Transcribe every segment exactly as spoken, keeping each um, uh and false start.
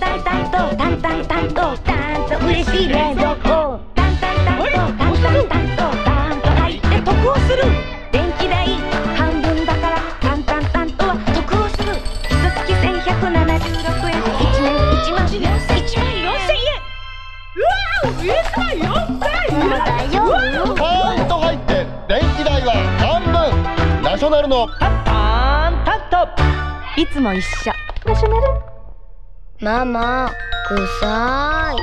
タンタンとタンタンタンとタンと嬉しい冷蔵庫。タンタンタンとタンタンタンとタンと入って得をする。電気代半分だからタンタンタンとは得をする。ひとつきせんひゃくななじゅうろくえん、いちねんいちまんよんせんえん。うわー、いちまんよんせんえん。大丈夫？ パーンと入って電気代は半分。ナショナルのタンタンタンといつも一緒。ナショナル。 ママ、臭い。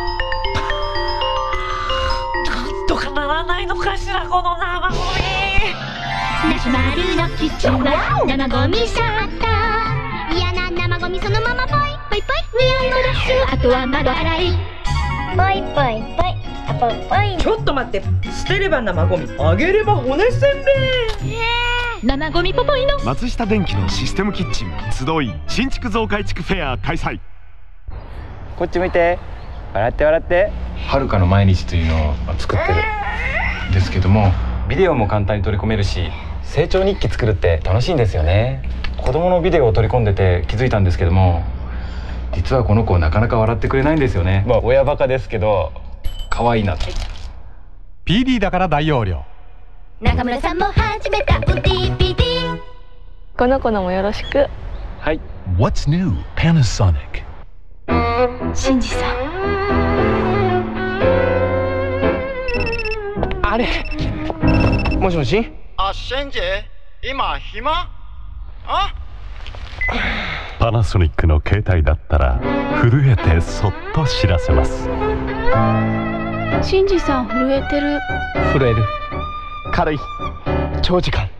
なんとかならないのかしら、この生ゴミ。 ナショナルのキッチンは生ゴミシャッター。嫌な生ゴミそのままポイポイポイ。匂いのダッシュ、あとは窓洗い。ポイポイポイ、あポイポイ。 ちょっと待って、捨てれば生ゴミ、あげれば骨せんべい。 生ゴミポポイの松下電器のシステムキッチン集い新築増改築フェア開催。 こっち向いて、笑って笑って。はるかの毎日というのを作ってるんですけども、ビデオも簡単に取り込めるし、成長日記作るって楽しいんですよね。子供のビデオを取り込んでて気づいたんですけども、実はこの子なかなか笑ってくれないんですよね。まあ親バカですけど可愛いなと。 ピーディー だから大容量。 中村さんも始めたウディピディ。 この子のもよろしく。 はい。 What's new Panasonic。 シンジさん、 あれ、もしもし。 あ、シェンジ、今暇？あ？ パナソニックの携帯だったら震えてそっと知らせます。 シンジさん震えてる。 震える。軽い。長時間